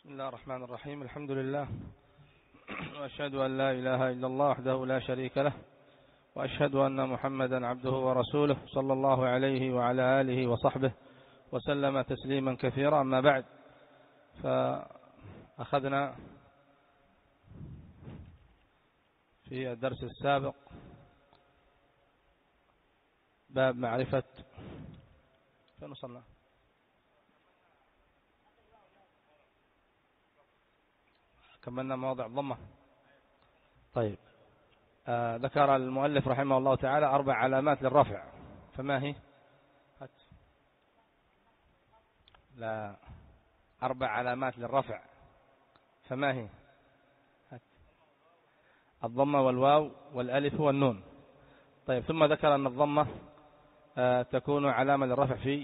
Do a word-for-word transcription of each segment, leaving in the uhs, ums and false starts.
بسم الله الرحمن الرحيم. الحمد لله، وأشهد أن لا إله إلا الله وحده لا شريك له، وأشهد أن محمدا عبده ورسوله صلى الله عليه وعلى آله وصحبه وسلم تسليما كثيرا. أما بعد، فأخذنا في الدرس السابق باب معرفة فين وصلنا؟ كملنا مواضع الضمة. طيب، آه ذكر المؤلف رحمه الله تعالى أربع علامات للرفع، فما هي؟ هات. لا، أربع علامات للرفع، فما هي؟ هات. الضمة والواو والألف والنون. طيب، ثم ذكر أن الضمة آه تكون علامة للرفع في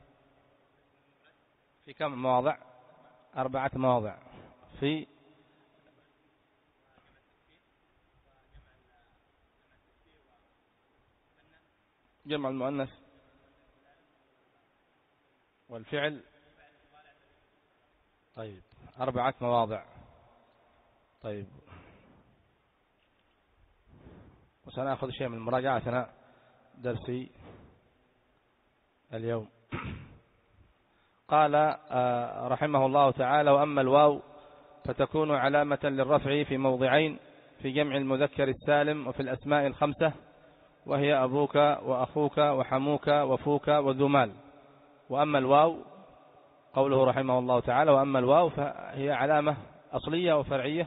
في كم مواضع؟ أربعة مواضع. في جمع المؤنث والفعل. طيب، أربعة مواضع. طيب، وسنأخذ شيء من المراجعة أثناء درسي اليوم. قال رحمه الله تعالى: وأما الواو فتكون علامة للرفع في موضعين، في جمع المذكر السالم وفي الأسماء الخمسة، وهي أبوك وأخوك وحموك وفوك وذو مال. وأما الواو، قوله رحمه الله تعالى: وأما الواو فهي علامة أصلية وفرعية.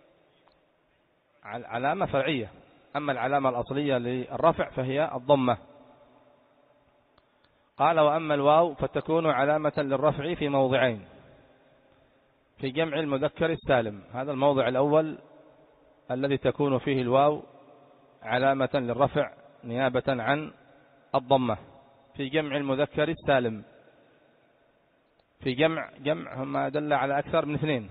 علامة فرعية. أما العلامة الأصلية للرفع فهي الضمة. قال: وأما الواو فتكون علامة للرفع في موضعين، في جمع المذكر السالم. هذا الموضع الأول الذي تكون فيه الواو علامة للرفع نيابة عن الضمة، في جمع المذكر السالم. في جمع جمع ما دل على أكثر من اثنين،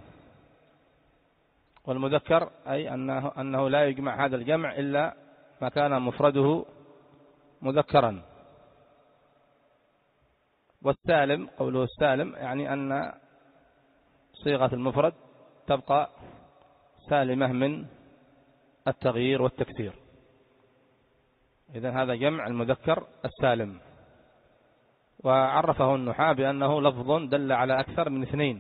والمذكر أي أنه, أنه لا يجمع هذا الجمع إلا ما كان مفرده مذكرا. والسالم، قوله السالم يعني أن صيغة المفرد تبقى سالمة من التغيير والتكسير. إذن هذا جمع المذكر السالم. وعرفه النحاة بأنه لفظ دل على أكثر من اثنين.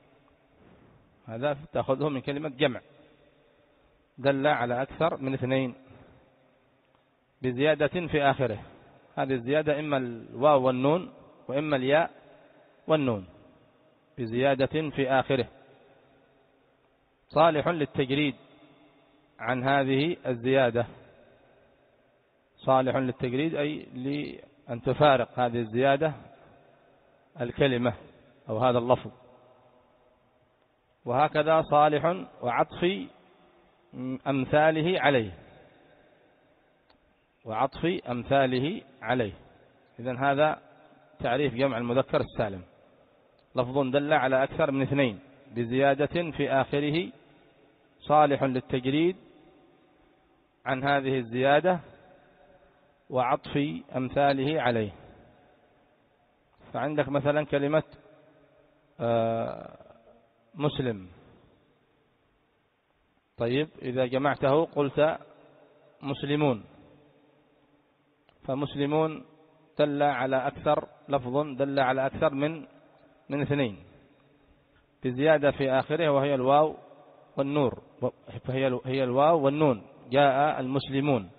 هذا تأخذه من كلمة جمع، دل على أكثر من اثنين بزيادة في آخره. هذه الزيادة إما الواو والنون، وإما الياء والنون، بزيادة في آخره. صالح للتجريد عن هذه الزيادة. صالح للتجريد أي لأن تفارق هذه الزيادة الكلمة أو هذا اللفظ. وهكذا صالح وعطف أمثاله عليه، وعطف أمثاله عليه. إذن هذا تعريف جمع المذكر السالم: لفظ دل على أكثر من اثنين بزيادة في آخره، صالح للتجريد عن هذه الزيادة، وعطف أمثاله عليه. فعندك مثلا كلمة مسلم. طيب، إذا جمعته قلت مسلمون، فمسلمون دل على أكثر، لفظ دل على أكثر من من اثنين بزيادة في آخره، وهي الواو والنور، فهي هي الواو والنون. جاء المسلمون،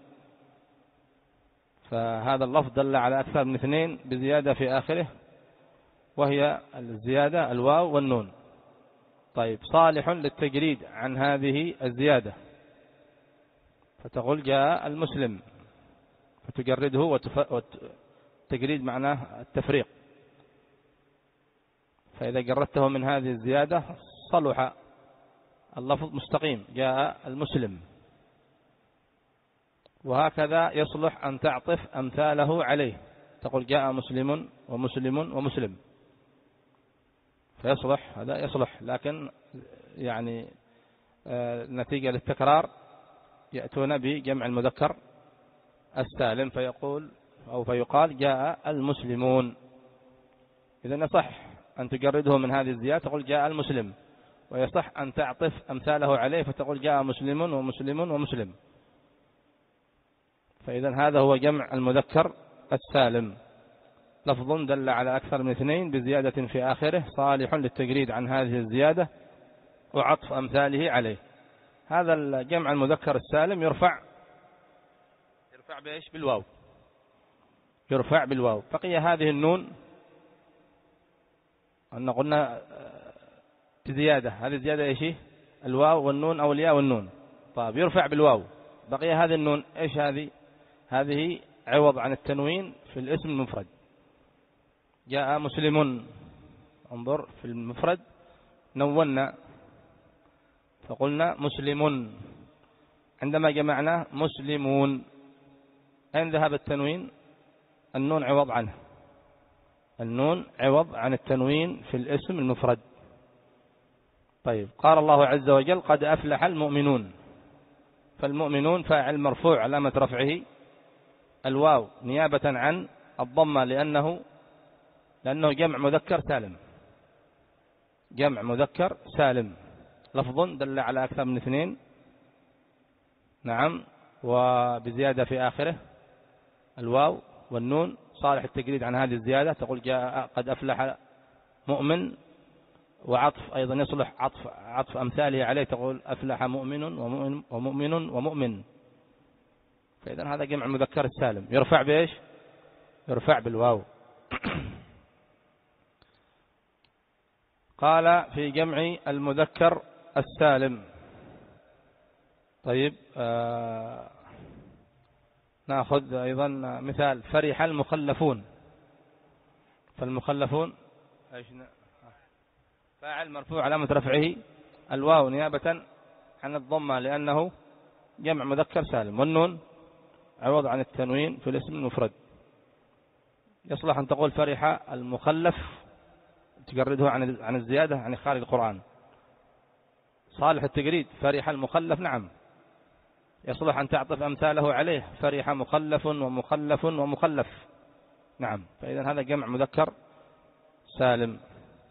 فهذا اللفظ دل على أكثر من اثنين بزيادة في آخره، وهي الزيادة الواو والنون. طيب، صالح للتجريد عن هذه الزيادة، فتقول جاء المسلم، فتجرده، والتجريد معناه التفريق. فإذا جردته من هذه الزيادة صلح اللفظ مستقيم، جاء المسلم. وهكذا يصلح أن تعطف أمثاله عليه، تقول جاء مسلم ومسلم ومسلم، فيصلح، هذا يصلح. لكن يعني نتيجة للتكرار يأتون بجمع المذكر السالم، فيقول أو فيقال جاء المسلمون. إذن يصح أن تجرده من هذه الزيادة، تقول جاء المسلم، ويصح أن تعطف أمثاله عليه فتقول جاء مسلم ومسلم ومسلم. فإذا هذا هو جمع المذكر السالم، لفظ دل على أكثر من اثنين بزيادة في آخره صالح للتجريد عن هذه الزيادة وعطف أمثاله عليه. هذا الجمع المذكر السالم يرفع يرفع بإيش؟ بالواو، يرفع بالواو. بقي هذه النون أن قلنا بزيادة، هذه الزيادة إيش؟ الواو والنون أو الياء والنون. طيب يرفع بالواو. بقي هذه النون إيش هذه؟ هذه عوض عن التنوين في الاسم المفرد. جاء مسلم، انظر في المفرد نونا فقلنا مسلم، عندما جمعنا مسلمون أين ذهب التنوين؟ النون عوض عنه، النون عوض عن التنوين في الاسم المفرد. طيب قال الله عز وجل قد أفلح المؤمنون، فالمؤمنون فاعل مرفوع علامة رفعه الواو نيابة عن الضمة لأنه لأنه جمع مذكر سالم، جمع مذكر سالم، لفظ دل على أكثر من اثنين، نعم، وبزيادة في آخره الواو والنون صالح التجريد عن هذه الزيادة، تقول جاء قد أفلح مؤمن، وعطف أيضا يصلح عطف عطف أمثاله عليه، تقول أفلح مؤمن ومؤمن ومؤمن ومؤمن. فإذا هذا جمع مذكر السالم يرفع بإيش؟ يرفع بالواو. قال في جمع المذكر السالم. طيب آه نأخذ أيضا مثال فرح المخلفون، فالمخلفون فاعل مرفوع علامة رفعه الواو نيابة عن الضمة لأنه جمع مذكر سالم، والنون عوض عن التنوين في الاسم المفرد. يصلح أن تقول فرح المخلف تجرده عن عن الزيادة عن خارج القرآن، صالح التجريد فرح المخلف، نعم. يصلح أن تعطف أمثاله عليه فرح مخلف ومخلف ومخلف، نعم. فإذا هذا جمع مذكر سالم.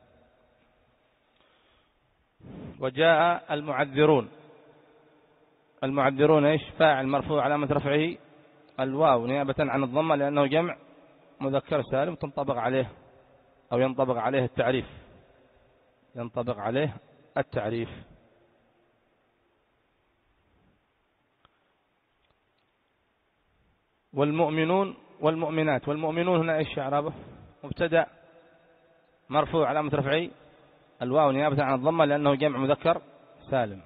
وجاء المعذرون، المعذرون إيش؟ فاعل مرفوع علامة رفعه الواو نيابة عن الضمة لأنه جمع مذكر سالم تنطبق عليه أو ينطبق عليه التعريف، ينطبق عليه التعريف. والمؤمنون والمؤمنات، والمؤمنون هنا إيش إعرابه؟ مبتدأ مرفوع علامة رفعه الواو نيابة عن الضمة لأنه جمع مذكر سالم.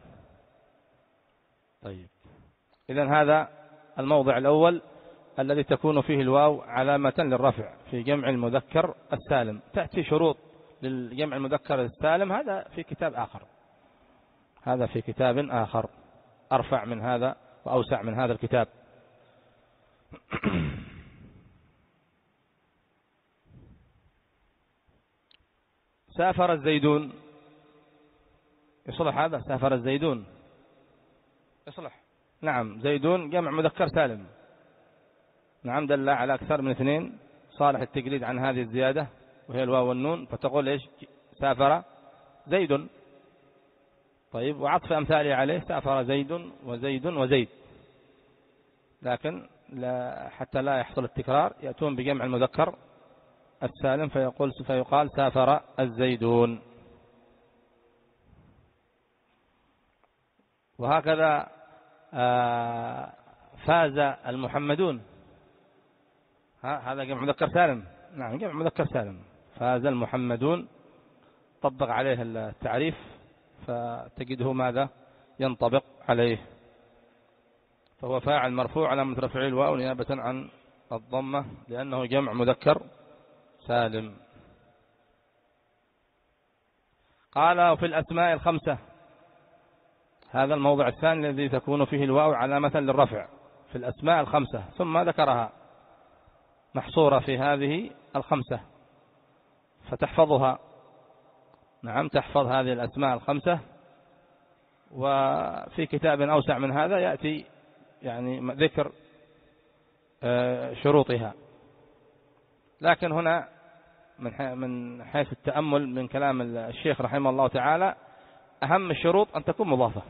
طيب إذن هذا الموضع الأول الذي تكون فيه الواو علامة للرفع في جمع المذكر السالم. تأتي شروط للجمع المذكر السالم، هذا في كتاب آخر، هذا في كتاب آخر أرفع من هذا وأوسع من هذا الكتاب. سافر الزيدون، يصلح هذا؟ سافر الزيدون يصلح، نعم. زيدون جمع مذكر سالم، نعم، دل على أكثر من اثنين صالح التجريد عن هذه الزيادة وهي الواو والنون، فتقول إيش؟ سافر زيد. طيب وعطف أمثاله عليه سافر زيد وزيد وزيد، لكن لا حتى لا يحصل التكرار يأتون بجمع المذكر السالم فيقول فيقال سافر الزيدون. وهكذا فاز المحمدون، هذا جمع مذكر سالم، نعم جمع مذكر سالم. فاز المحمدون طبق عليه التعريف فتجده ماذا؟ ينطبق عليه، فهو فاعل مرفوع علامة رفعه الواو نيابة عن الضمة لأنه جمع مذكر سالم. قال وفي الأسماء الخمسة، هذا الموضع الثاني الذي تكون فيه الواو علامة للرفع في الأسماء الخمسة، ثم ذكرها محصورة في هذه الخمسة فتحفظها، نعم تحفظ هذه الأسماء الخمسة. وفي كتاب أوسع من هذا يأتي يعني ذكر شروطها، لكن هنا من حيث التأمل من كلام الشيخ رحمه الله تعالى أهم الشروط أن تكون مضافة،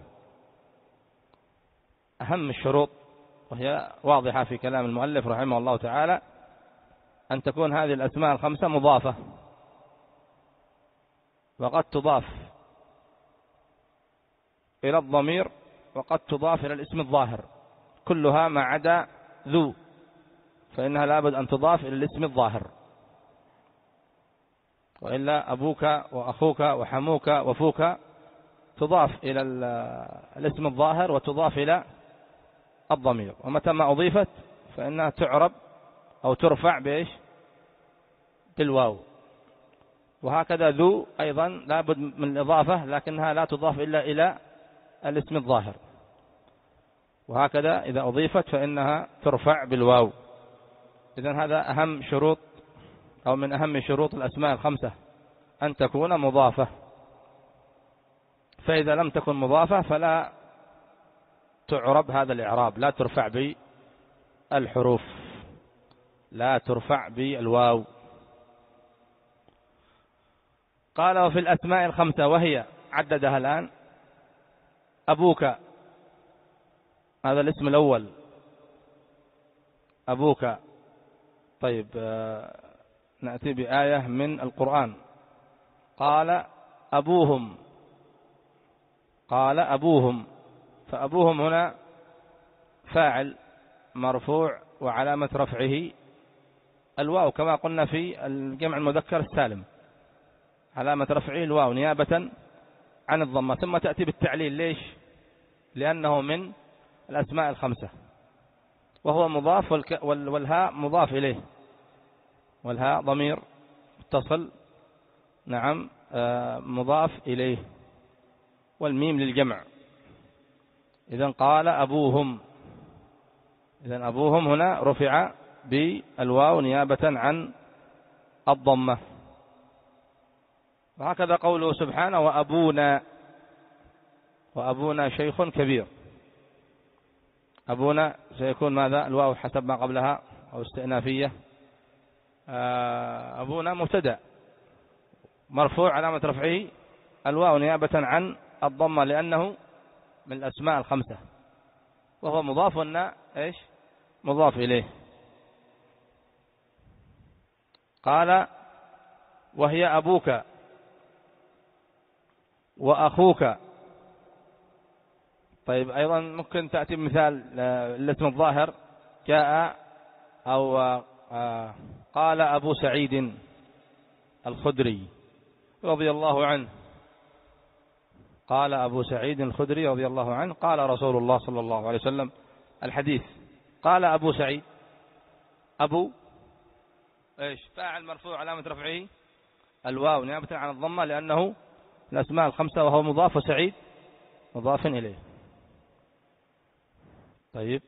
أهم الشروط، وهي واضحة في كلام المؤلف رحمه الله تعالى، أن تكون هذه الأسماء الخمسة مضافة. وقد تضاف إلى الضمير وقد تضاف إلى الاسم الظاهر، كلها ما عدا ذو، فإنها لابد أن تضاف إلى الاسم الظاهر، وإلا أبوك وأخوك وحموك وفوك تضاف إلى الاسم الظاهر وتضاف إلى الضمير، ومتى ما أضيفت فإنها تعرب أو ترفع بإيش؟ بالواو. وهكذا ذو أيضا لابد من الإضافة، لكنها لا تضاف إلا إلى الاسم الظاهر، وهكذا إذا أضيفت فإنها ترفع بالواو. إذن هذا أهم شروط أو من أهم شروط الأسماء الخمسة، أن تكون مضافة. فإذا لم تكن مضافة فلا تعرب هذا الإعراب، لا ترفع بالحروف، لا ترفع بالواو. قال وفي الأسماء الخمسة، وهي عددها الآن: أبوك، هذا الاسم الأول، أبوك. طيب نأتي بآية من القرآن. قال أبوهم، قال أبوهم، فأبوهم هنا فاعل مرفوع وعلامة رفعه الواو، كما قلنا في الجمع المذكر السالم، علامة رفعه الواو نيابة عن الضمة، ثم تأتي بالتعليل. ليش؟ لأنه من الأسماء الخمسة، وهو مضاف، والهاء مضاف إليه، والهاء ضمير متصل، نعم مضاف إليه، والميم للجمع. إذن قال أبوهم، إذن أبوهم هنا رفع بالواو نيابة عن الضمة. وهكذا قوله سبحانه: وأبونا، وأبونا شيخ كبير. أبونا سيكون ماذا؟ الواو حسب ما قبلها أو استئنافية. أبونا مبتدأ مرفوع علامة رفعه الواو نيابة عن الضمة، لأنه من الأسماء الخمسة، وهو مضاف لنا إيش؟ مضاف إليه. قال وهي أبوك وأخوك. طيب أيضا ممكن تأتي مثال الاسم الظاهر: جاء أو قال أبو سعيد الخدري رضي الله عنه، قال أبو سعيد الخدري رضي الله عنه، قال رسول الله صلى الله عليه وسلم، الحديث. قال أبو سعيد، أبو إيش؟ فاعل مرفوع علامة رفعه الواو نيابة عن الضمة، لأنه الأسماء الخمسة، وهو مضاف، وسعيد مضاف إليه. طيب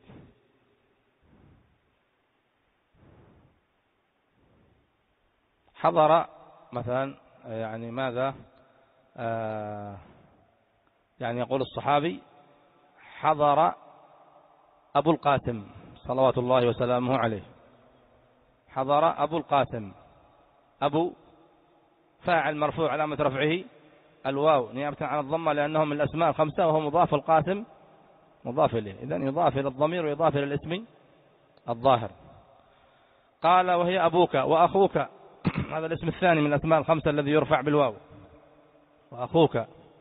حضر مثلا، يعني ماذا؟ آه يعني يقول الصحابي: حضر أبو القاسم صلوات الله وسلامه عليه. حضر أبو القاسم، أبو فاعل مرفوع علامة رفعه الواو نيابة عن الضمة، لأنه من الأسماء الخمسة، وهو مضاف، القاسم مضاف إليه، إذن يضاف إلى الضمير ويضاف إلى الاسم الظاهر. قال وهي أبوك وأخوك، هذا الاسم الثاني من الأسماء الخمسة الذي يرفع بالواو، وأخوك.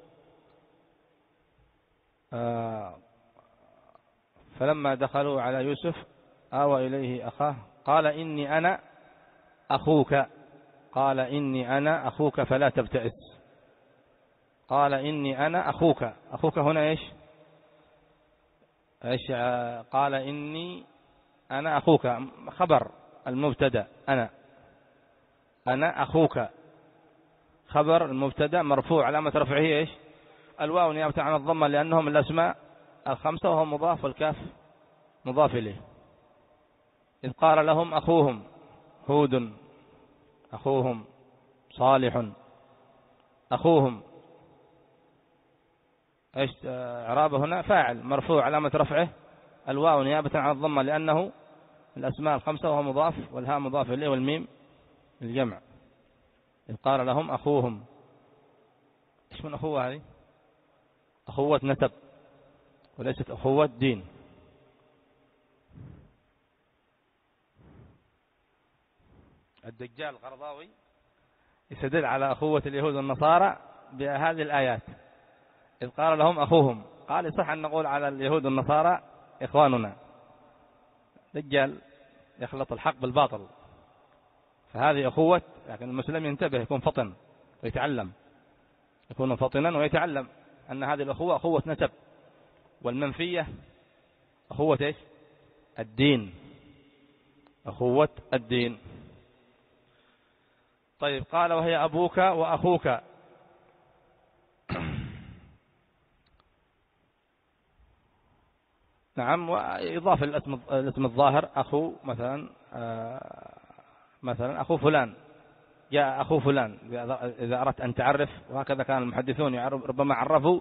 آه فلما دخلوا على يوسف آوى إليه أخاه قال إني أنا أخوك، قال إني أنا أخوك فلا تبتئس. قال إني أنا أخوك، أخوك هنا إيش؟ إيش؟ قال إني أنا أخوك، خبر المبتدأ أنا، أنا أخوك خبر المبتدأ مرفوع علامة رفعه إيش؟ الواو نيابة عن الضمة، لأنه من الأسماء الخمسة، وهو مضاف، والكاف مضاف إليه. إذ قال لهم أخوهم هود، أخوهم صالح، أخوهم إيش؟ إعرابه هنا فاعل مرفوع علامة رفعه الواو نيابة عن الضمة، لأنه الأسماء الخمسة، وهو مضاف، والهاء مضاف إليه، والميم الجمع. إذ قال لهم أخوهم، إيش من أخوة هذه؟ أخوة نسب وليست أخوة دين. الدجال القرضاوي يستدل على أخوة اليهود والنصارى بهذه الآيات، إذ قال لهم أخوهم، قال يصح أن نقول على اليهود والنصارى إخواننا. دجال يخلط الحق بالباطل، فهذه أخوة، لكن المسلم ينتبه، يكون فطن ويتعلم، يكون فطنا ويتعلم أن هذه الأخوة أخوة نسب، والمنفية أخوة إيش؟ الدين، أخوة الدين. طيب قال وهي أبوك وأخوك. نعم، وإضافة الاسم الظاهر أخو، مثلا مثلا أخو فلان، جاء أخو فلان إذا أردت أن تعرف، وهكذا كان المحدثون ربما عرفوا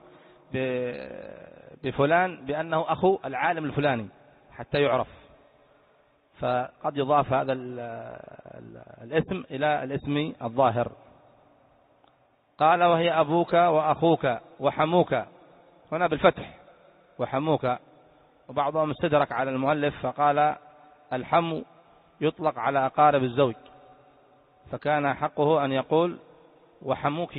بفلان بأنه أخو العالم الفلاني حتى يعرف، فقد يضاف هذا الاسم إلى الاسم الظاهر. قال وهي أبوك وأخوك وحموك، هنا بالفتح وحموك، وبعضهم استدرك على المؤلف فقال الحم يطلق على أقارب الزوج، فكان حقه أن يقول وحموك،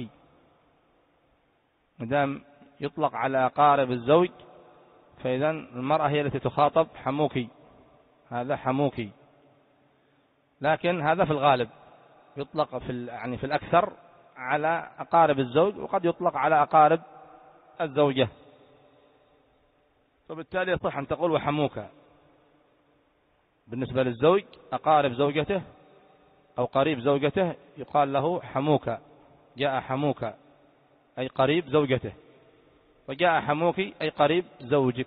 مدام يطلق على أقارب الزوج فإذا المرأة هي التي تخاطب حموك، هذا حموك. لكن هذا في الغالب يطلق في يعني في الأكثر على أقارب الزوج، وقد يطلق على أقارب الزوجة، فبالتالي يصح أن تقول وحموك. بالنسبة للزوج أقارب زوجته أو قريب زوجته يقال له حموك، جاء حموك أي قريب زوجته، وجاء حموك أي قريب زوجك.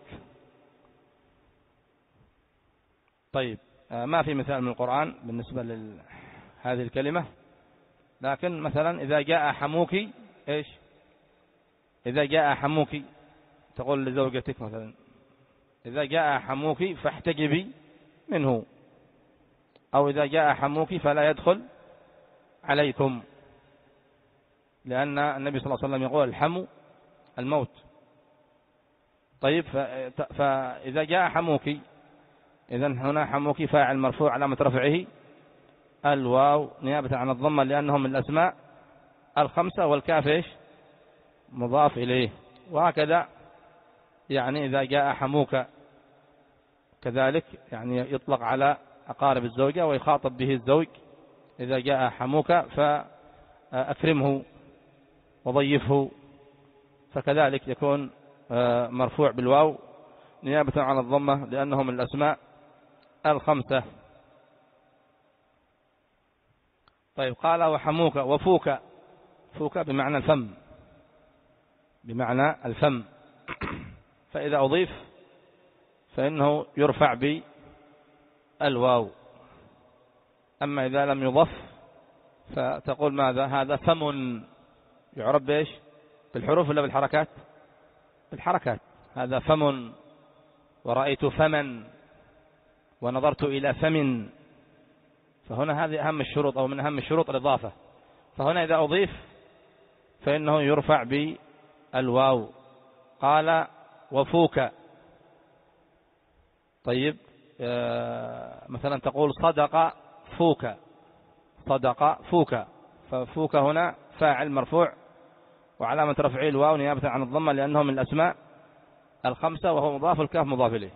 طيب ما في مثال من القرآن بالنسبة لهذه الكلمة، لكن مثلا إذا جاء حموك إيش؟ إذا جاء حموك تقول لزوجتك مثلا إذا جاء حموك فاحتجبي منه، أو إذا جاء حموك فلا يدخل عليكم، لأن النبي صلى الله عليه وسلم يقول الحمو الموت. طيب فإذا جاء حموك، إذن هنا حموك فاعل مرفوع علامة رفعه الواو نيابة عن الضمة لأنهم من الأسماء الخمسة، والكاف إيش؟ مضاف إليه. وهكذا يعني إذا جاء حموك كذلك يعني يطلق على أقارب الزوجة ويخاطب به الزوج، إذا جاء حموك فأكرمه وضيفه، فكذلك يكون مرفوع بالواو نيابة عن الضمة لأنه من الأسماء الخمسة. طيب قال وحموك وفوك، فوك بمعنى الفم، بمعنى الفم، فإذا أضيف فإنه يرفع بالواو، أما إذا لم يضف فتقول ماذا؟ هذا فم، يعرب بإيش؟ بالحروف ولا بالحركات؟ بالحركات. هذا فم، ورأيت فمن، ونظرت إلى فم، فهنا هذه أهم الشروط أو من أهم الشروط الإضافة، فهنا إذا أضيف فإنه يرفع بالواو. قال وفوك. طيب مثلا تقول صدق فوك، صدق فوك، ففوك هنا فاعل مرفوع وعلامة رفعه الواو نيابة عن الضمة لأنه من الأسماء الخمسة، وهو مضاف، الكاف مضاف إليه.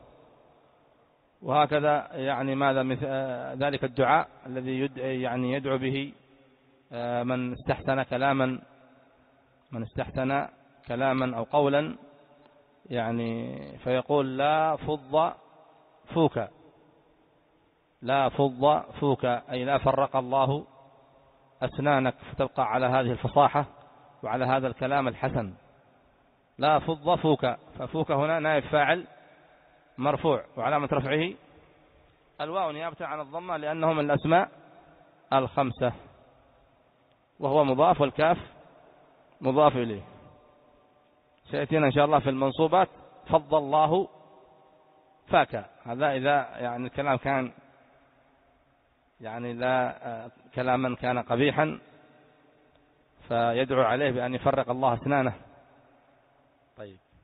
وهكذا يعني ماذا مثل ذلك الدعاء الذي يد يعني يدعو به من استحسن كلاما، من استحسن كلاما أو قولا، يعني فيقول لا فض فوك، لا فض فوك أي لا فرق الله أسنانك فتبقى على هذه الفصاحة وعلى هذا الكلام الحسن. لا فض فوك، ففوك هنا نائب فاعل مرفوع وعلامة رفعه الواو نيابة عن الضمة لأنه من الأسماء الخمسة، وهو مضاف والكاف مضاف إليه. سيأتينا إن شاء الله في المنصوبات فضل الله فاك، هذا إذا يعني الكلام كان يعني لا كلاما كان قبيحا فيدعو عليه بأن يفرق الله أسنانه. طيب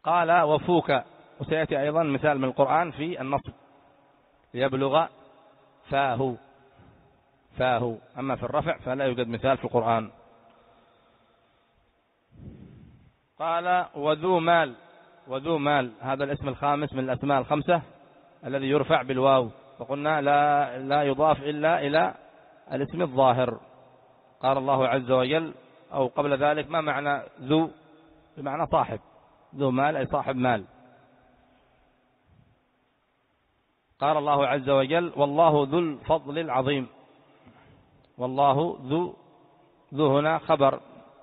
قال وفوك، وسيأتي أيضا مثال من القرآن في النصب ليبلغ فاه فاه، أما في الرفع فلا يوجد مثال في القرآن. قال وذو مال، وذو مال هذا الاسم الخامس من الأسماء الخمسة الذي يرفع بالواو، وقلنا لا, لا يضاف إلا إلى الاسم الظاهر. قال الله عز وجل أو قبل ذلك ما معنى ذو؟ بمعنى صاحب، ذو مال أي صاحب مال. قال الله عز وجل والله ذو الفضل العظيم، والله ذو، ذو هنا خبر،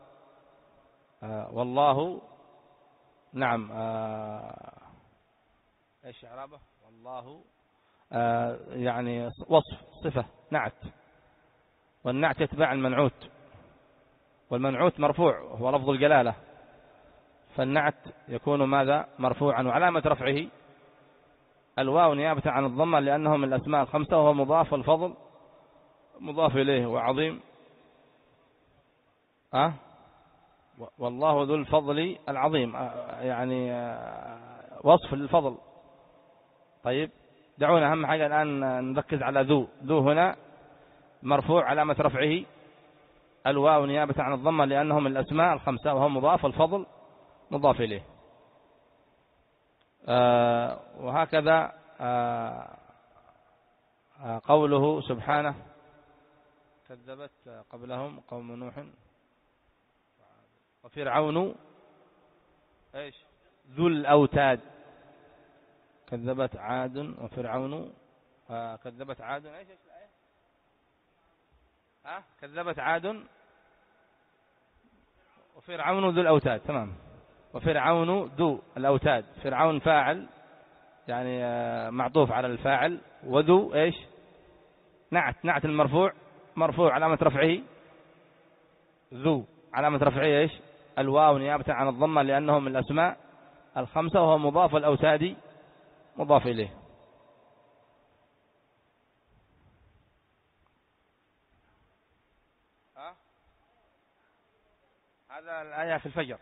آه والله نعم آه ايش اعرابه؟ والله آه يعني وصف صفة نعت، والنعت يتبع المنعوت، والمنعوت مرفوع هو لفظ الجلالة، فالنعت يكون ماذا؟ مرفوعا، وعلامة رفعه الواو نيابة عن الضمة لأنه من الأسماء الخمسة، وهو مضاف، والفضل مضاف إليه، وعظيم أه؟ والله ذو الفضل العظيم أه يعني أه وصف للفضل. طيب دعونا أهم حاجة الآن نركز على ذو. ذو هنا مرفوع علامة رفعه الواو نيابة عن الضمة لأنه من الأسماء الخمسة، وهو مضاف، والفضل مضاف إليه. أه وهكذا أه قوله سبحانه كذبت قبلهم قوم نوح وفرعون ايش ذو الأوتاد، كذبت عاد وفرعون آه كذبت عاد ايش ايش الآية؟ آه كذبت عاد وفرعون ذو الأوتاد، تمام. وفرعون ذو الأوتاد، فرعون فاعل يعني آه معطوف على الفاعل، وذو ايش؟ نعت، نعت المرفوع، مرفوع علامة رفعه ذو، علامة رفعه ايش؟ الواو نيابة عن الضمة لأنه من الأسماء الخمسة، وهو مضاف، الأوتاد مضاف إليه. ها؟ هذا الآية في الفجر،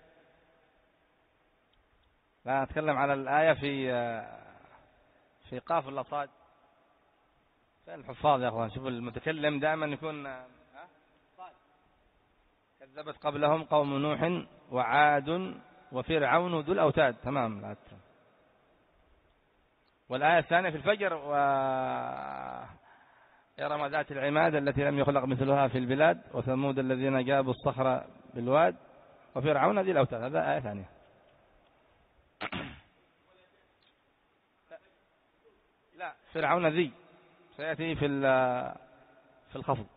لا نتكلم على الآية في في قاف ولا صاد؟ فين الحفاظ يا أخوان؟ شوفوا المتكلم دائما يكون صاد. كذبت قبلهم قوم نوح وعاد وفرعون ذو الأوتاد، تمام. لا تتكلم. والآية الثانية في الفجر و إرم ذات العماد التي لم يخلق مثلها في البلاد وثمود الذين جابوا الصخر بالواد وفرعون ذي الأوتاد، هذا آية ثانية. لا فرعون ذي سيأتي في في الخفض.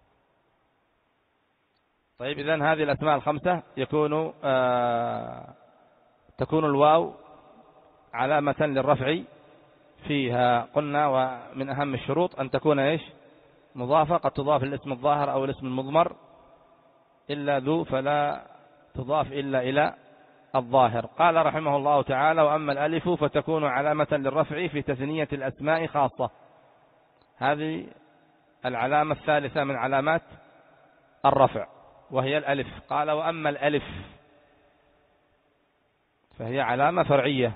طيب إذن هذه الأسماء الخمسة يكون آه تكون الواو علامة للرفع فيها. قلنا ومن أهم الشروط أن تكون إيش؟ مضافة، قد تضاف الاسم الظاهر أو الاسم المضمر، إلا ذو فلا تضاف إلا إلى الظاهر. قال رحمه الله تعالى وأما الألف فتكون علامة للرفع في تثنية الأسماء خاصة. هذه العلامة الثالثة من علامات الرفع وهي الألف. قال وأما الألف فهي علامة فرعية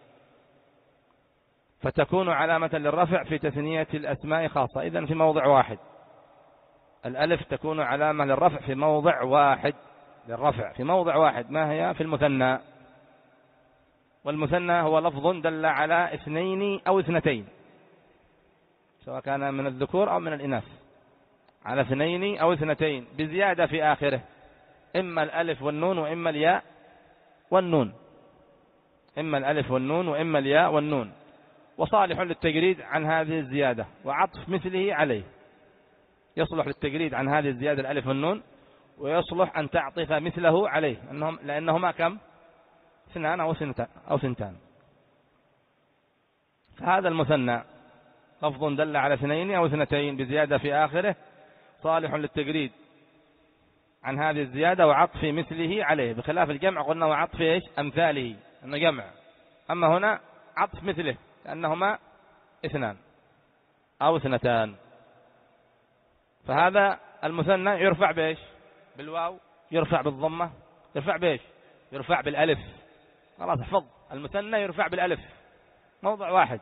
فتكون علامة للرفع في تثنية الأسماء خاصة. إذن في موضع واحد الألف تكون علامة للرفع في موضع واحد، للرفع في موضع واحد، ما هي؟ في المثنى. والمثنى هو لفظ دل على اثنين أو اثنتين، سواء كان من الذكور أو من الإناث، على اثنين أو اثنتين بزيادة في آخره، إما الألف والنون وإما الياء والنون، إما الألف والنون وإما الياء والنون، وصالح للتجريد عن هذه الزيادة وعطف مثله عليه. يصلح للتجريد عن هذه الزيادة الألف والنون، ويصلح أن تعطف مثله عليه، أنهم لأنهما كم؟ اثنان أو سنتان أو سنتان. فهذا المثنى لفظ دل على اثنين أو اثنتين بزيادة في آخره، صالح للتجريد عن هذه الزيادة وعطف مثله عليه، بخلاف الجمع قلنا وعطف إيش؟ أمثاله، أنه جمع. أما هنا عطف مثله لأنهما اثنان أو اثنتان. فهذا المثنى يرفع بإيش؟ بالواو، يرفع بالضمة، يرفع بإيش؟ يرفع بالألف. خلاص احفظ المثنى يرفع بالألف، موضع واحد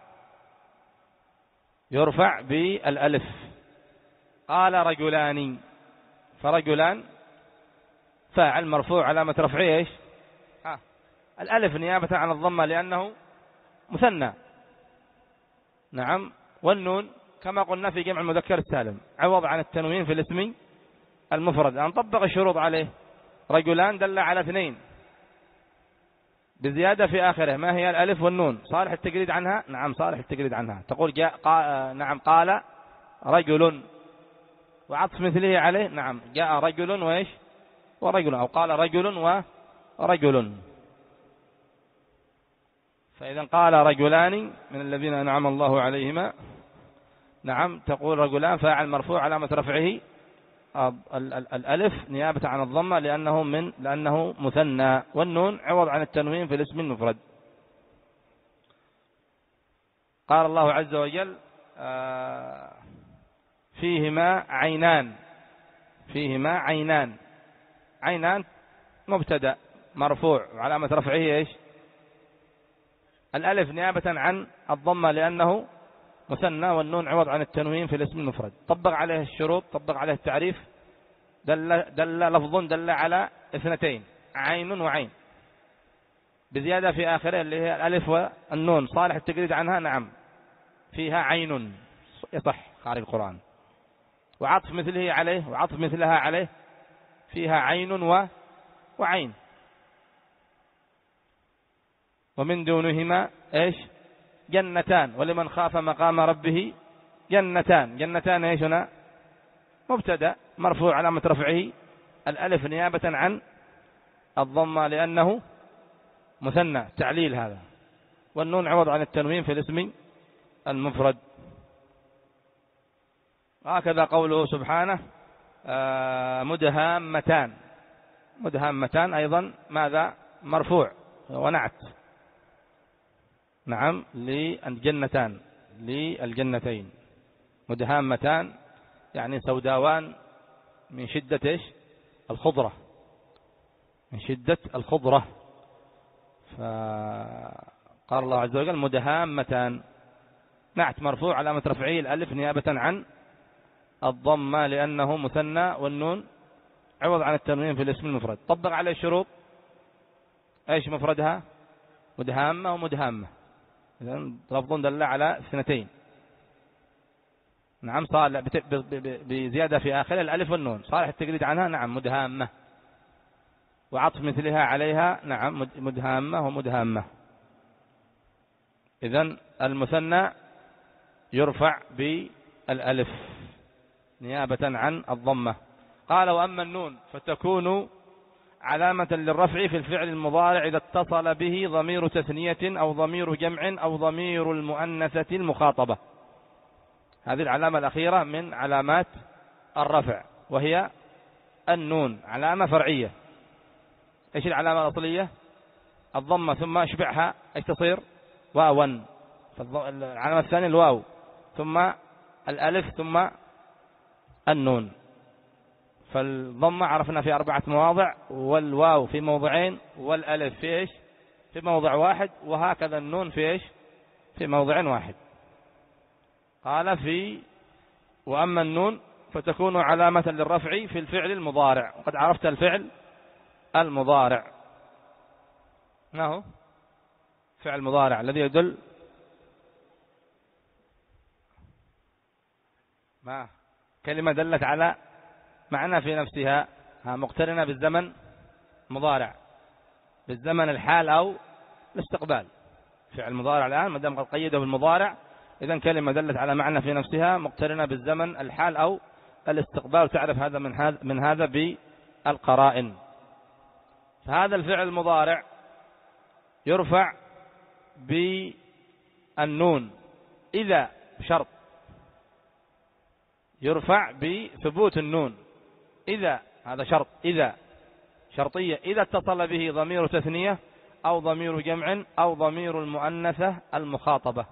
يرفع بالألف. قال رجلان، فرجلان فاعل مرفوع علامة رفعه ايش؟ ها الألف نيابة عن الضمة لأنه مثنى. نعم. والنون كما قلنا في جمع المذكر السالم عوض عن التنوين في الاسم المفرد. أن طبق الشروط عليه. رجلان دل على اثنين بزيادة في آخره، ما هي؟ الألف والنون. صالح التجريد عنها؟ نعم صالح التجريد عنها. تقول جاء قا... نعم قال رجل، وعطف مثله عليه. نعم جاء رجل وإيش؟ ورجل، أو قال رجل ورجل. فإذا قال رجلان من الذين أنعم الله عليهما، نعم تقول رجلان فاعل مرفوع علامة رفعه الألف نيابة عن الضمة لأنه من لأنه مثنى، والنون عوض عن التنوين في الاسم المفرد. قال الله عز وجل فيهما عينان. فيهما عينان. عينان مبتدأ مرفوع وعلامة رفعه ايش؟ الألف نيابة عن الضمة لأنه مثنى، والنون عوض عن التنوين في الاسم المفرد. طبق عليه الشروط، طبق عليه التعريف. دل, دل لفظ دل على اثنتين، عين وعين، بزيادة في آخره اللي هي الألف والنون. صالح التجريد عنها؟ نعم فيها عين، يصح خارج القرآن. وعطف مثله عليه وعطف مثلها عليه، فيها عين و... وعين. ومن دونهما ايش؟ جنتان، ولمن خاف مقام ربه جنتان. جنتان ايش هنا؟ مبتدا مرفوع علامة رفعه الألف نيابة عن الضمة لأنه مثنى، تعليل هذا. والنون عوض عن التنوين في الاسم المفرد. هكذا قوله سبحانه مدهامتان. مدهامتان أيضا ماذا؟ مرفوع ونعت. نعم للجنتان، للجنتين. مدهامتان يعني سوداوان من شدة إيش؟ الخضرة، من شدة الخضرة. فقال الله عز وجل مدهامتان، نعت مرفوع علامة رفعه الألف نيابة عن الضمة لأنه مثنى، والنون عوض عن التنوين في الاسم المفرد. طبق عليه الشروط. ايش مفردها؟ مدهامة ومدهامة، إذن لفظ دل على اثنتين. نعم صالح بزيادة في آخر الألف والنون. صالح التجريد عنها؟ نعم مدهامة. وعطف مثلها عليها؟ نعم مدهامة ومدهامة. إذن المثنى يرفع بالألف نيابة عن الضمة. قال وأما النون فتكون علامة للرفع في الفعل المضارع إذا اتصل به ضمير تثنية أو ضمير جمع أو ضمير المؤنثة المخاطبة. هذه العلامة الأخيرة من علامات الرفع، وهي النون علامة فرعية. إيش العلامة الأصلية؟ الضمة، ثم اشبعها ايش تصير؟ واوا. العلامة الثانية الواو، ثم الألف، ثم النون. فالضمة عرفنا في أربعة مواضع، والواو في موضعين، والألف في إيش؟ في موضع واحد، وهكذا النون في إيش؟ في موضع واحد. قال في وأما النون فتكون علامة للرفع في الفعل المضارع. وقد عرفت الفعل المضارع ما هو؟ فعل مضارع الذي يدل ما كلمة دلت على معنى في نفسها مقترنة بالزمن مضارع، بالزمن الحال أو الاستقبال. فعل مضارع الآن ما دام قد قيده بالمضارع، إذن كلمة دلت على معنى في نفسها مقترنة بالزمن الحال أو الاستقبال. تعرف هذا من هذا من هذا بالقرائن. فهذا الفعل المضارع يرفع بالنون إذا شرط، يرفع بثبوت النون إذا، هذا شرط، إذا شرطية، إذا اتصل به ضمير تثنية أو ضمير جمع أو ضمير المؤنثة المخاطبة.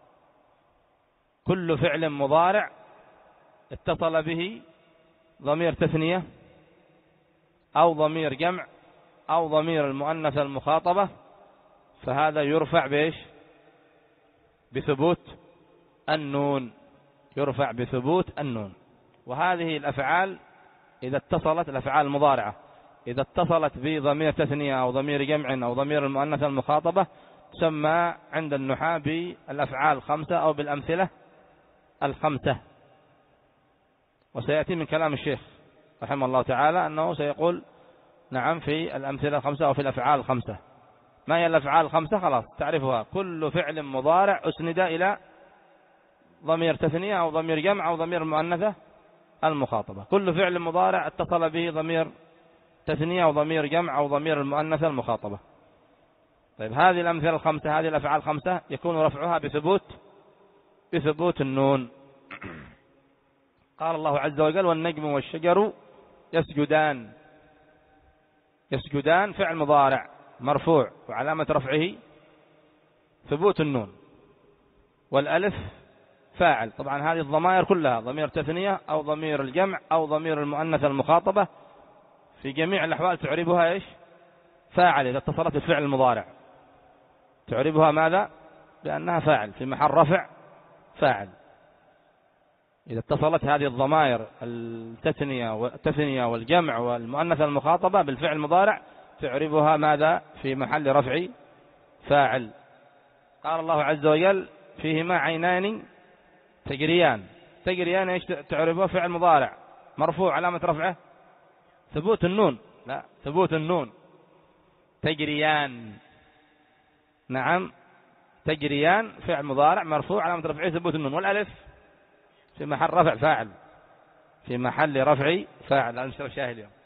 كل فعل مضارع اتصل به ضمير تثنية أو ضمير جمع أو ضمير المؤنثة المخاطبة فهذا يرفع بإيش؟ بثبوت النون، يرفع بثبوت النون. وهذه الأفعال إذا اتصلت، الأفعال المضارعة إذا اتصلت بضمير تثنية أو ضمير جمع أو ضمير المؤنث المخاطبة تسمى عند النحاة بالأفعال الخمسة أو بالأمثلة الخمسة. وسيأتي من كلام الشيخ رحمه الله تعالى أنه سيقول نعم في الأمثلة الخمسة أو في الأفعال الخمسة. ما هي الأفعال الخمسة؟ خلاص تعرفها، كل فعل مضارع أسند إلى ضمير تثنية أو ضمير جمع أو ضمير المؤنثة المخاطبة. كل فعل مضارع اتصل به ضمير تثنية أو ضمير جمع أو ضمير المؤنثة المخاطبة. طيب هذه الأمثلة الخمسة، هذه الأفعال الخمسة يكون رفعها بثبوت بثبوت النون. قال الله عز وجل والنجم والشجر يسجدان. يسجدان فعل مضارع مرفوع وعلامة رفعه ثبوت النون، والألف فاعل. طبعا هذه الضمائر كلها ضمير تثنية أو ضمير الجمع أو ضمير المؤنث المخاطبة في جميع الأحوال تعربها إيش؟ فاعل. إذا اتصلت الفعل المضارع تعربها ماذا؟ بأنها فاعل في محل رفع فاعل. إذا اتصلت هذه الضمائر التثنية والتثنية والجمع والمؤنث المخاطبة بالفعل المضارع تعربها ماذا؟ في محل رفع فاعل. قال الله عز وجل فيهما عينان تجريان. تجريان ايش تعربها؟ فعل مضارع مرفوع علامة رفعه ثبوت النون. لا، ثبوت النون. تجريان، نعم تجريان فعل مضارع مرفوع علامة رفعه ثبوت النون، والألف في محل رفع فاعل، في محل رفع فاعل. أنا مشترك شاهد اليوم.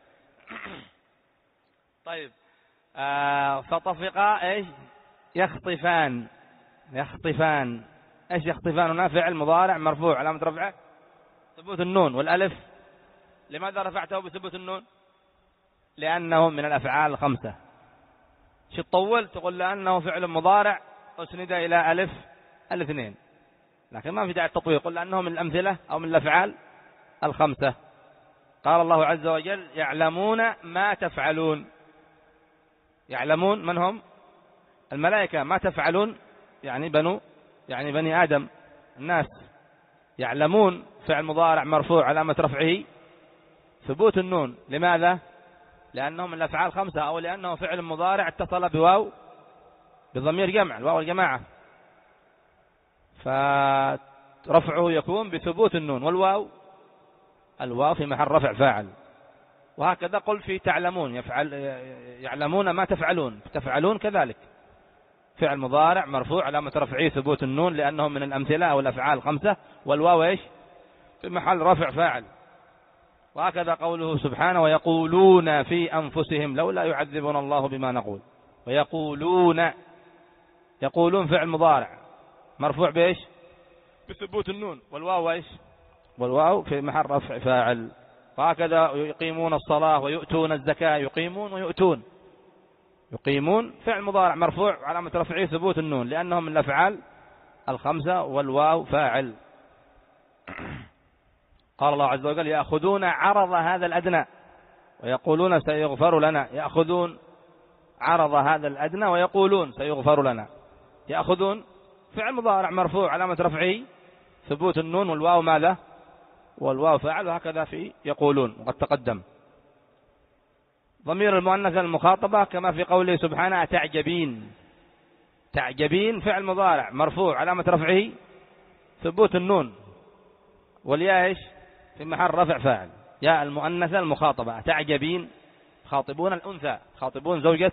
طيب آه فطفقا ايش؟ يخطفان. يخطفان ايش يخطفان؟ هنا فعل مضارع مرفوع علامة رفعه ثبوت النون، والألف لماذا رفعته بثبوت النون؟ لأنه من الأفعال الخمسة. شو تطول تقول لأنه فعل مضارع أسند إلى ألف الاثنين، لكن ما في داعي التطويل، قل لأنه من الأمثلة أو من الأفعال الخمسة. قال الله عز وجل يعلمون ما تفعلون. يعلمون من هم؟ الملائكة. ما تفعلون يعني بنو يعني بني آدم الناس. يعلمون فعل مضارع مرفوع علامة رفعه ثبوت النون. لماذا؟ لأنه من الأفعال خمسة، أو لأنه فعل مضارع اتصل بواو بضمير جمع، الواو الجماعة، فرفعه يكون بثبوت النون، والواو الواو في محل رفع فاعل. وهكذا قل في تعلمون يفعل يعلمون ما تفعلون، تفعلون كذلك فعل مضارع مرفوع علامة رفعه ثبوت النون لأنه من الأمثلة أو الأفعال الخمسة، والواو إيش؟ في محل رفع فاعل. وهكذا قوله سبحانه ويقولون في أنفسهم لولا يعذبنا الله بما نقول. ويقولون، يقولون فعل مضارع مرفوع بإيش؟ بثبوت النون، والواو إيش؟ والواو في محل رفع فاعل. وهكذا يقيمون الصلاة ويؤتون الزكاة. يقيمون ويؤتون. يقيمون فعل مضارع مرفوع علامة رفعه ثبوت النون لأنهم من الأفعال الخمسة، والواو فاعل. قال الله عز وجل يأخذون عرض هذا الأدنى ويقولون سيغفر لنا. يأخذون عرض هذا الأدنى ويقولون سيغفر لنا. يأخذون فعل مضارع مرفوع علامة رفعه ثبوت النون، والواو ماذا؟ والواو فاعل. وهكذا في يقولون وقد تقدم. ضمير المؤنث المخاطبة كما في قوله سبحانه تعجبين. تعجبين فعل مضارع مرفوع علامة رفعه ثبوت النون، والياء ايش؟ في محل رفع فاعل. ياء المؤنثة المخاطبة. تعجبين خاطبون الأنثى، خاطبون زوجة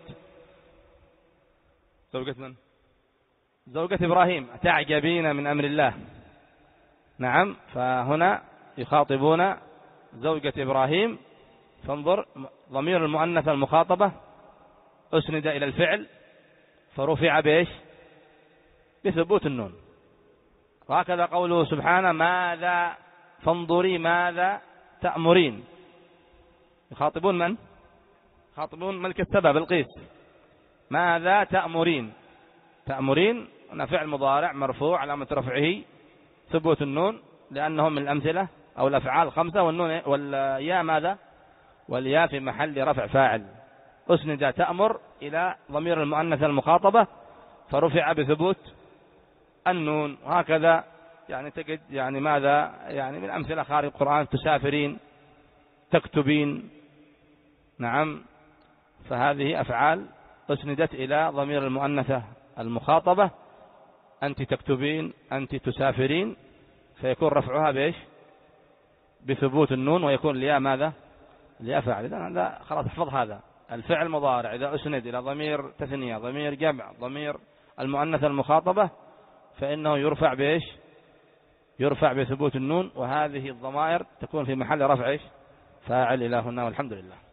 زوجة من؟ زوجة إبراهيم. تعجبين من أمر الله. نعم، فهنا يخاطبون زوجة إبراهيم. فانظر ضمير المؤنث المخاطبة أسند إلى الفعل فرفع بإيش؟ بثبوت النون. وهكذا قوله سبحانه ماذا فانظري ماذا تأمرين. يخاطبون من؟ يخاطبون ملك السبع بلقيس. ماذا تأمرين. تأمرين هنا فعل مضارع مرفوع علامة رفعه ثبوت النون لأنهم من الأمثلة أو الأفعال الخمسة، والنون والياء ماذا؟ والياء في محل رفع فاعل. أسند تأمر إلى ضمير المؤنث المخاطبة فرفع بثبوت النون. وهكذا يعني تجد يعني ماذا يعني من أمثلة خارج القرآن: تسافرين، تكتبين. نعم. فهذه أفعال أسندت إلى ضمير المؤنثة المخاطبة: أنت تكتبين، أنت تسافرين، فيكون رفعها بإيش؟ بثبوت النون، ويكون ليا ماذا؟ ليا فاعل. إذن هذا خلاص احفظ هذا. الفعل المضارع إذا أسند إلى ضمير تثنية، ضمير جمع، ضمير المؤنثة المخاطبة، فإنه يرفع بإيش؟ يرفع بثبوت النون. وهذه الضمائر تكون في محل رفع إيش؟ فاعل. إلى هنا والحمد لله.